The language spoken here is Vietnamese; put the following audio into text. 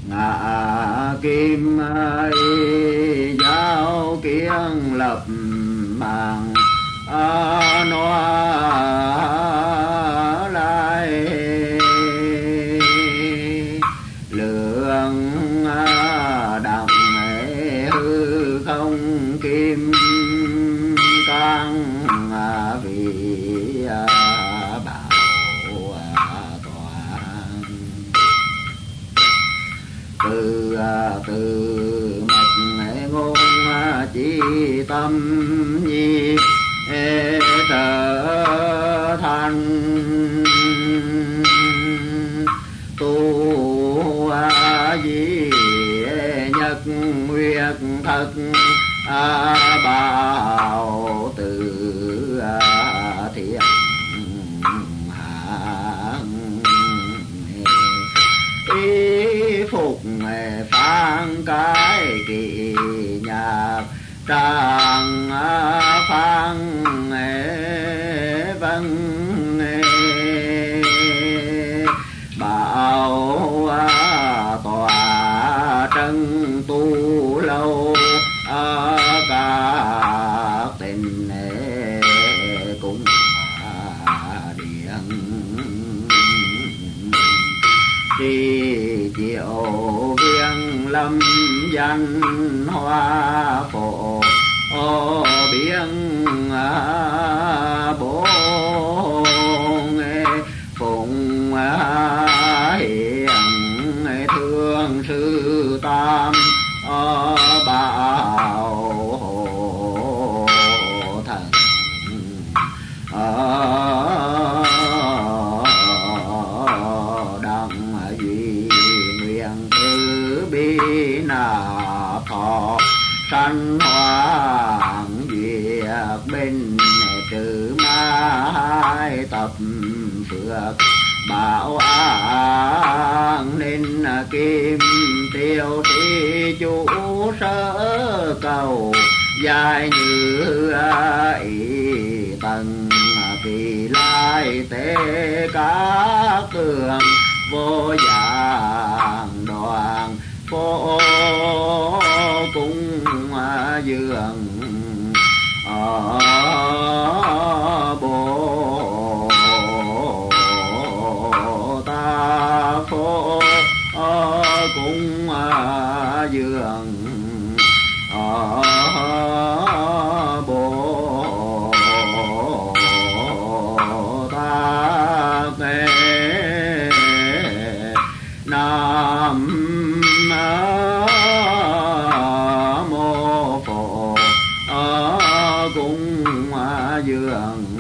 ngạ kim y giáo kiến lập mạng noa lai lượng đặng hư không kim cang vị bảo toàn từ mật ngôn chỉ tâm nhi thở than tu di nhất nguyệt thật bảo từ thiện hạng y phục phán cái kỳ nhạc trang phán văn bảo tòa trân tu lâu các tình cũng điện tri diệu viên lâm danh hoa phổ biển bố phụng hiền thương sư tam bảo hộ thần đặng duy nguyện thứ bi nạp thọ sanh hoàng diệt bên trừ ma hai tập phước bảo an nên kim tiêu thi chủ sở cầu dài như ý tầng kỳ lai tế các cường vô dạng đoàn vô cung dương bồ tát phổ cung dương bồ tát nam mô phổ cung dương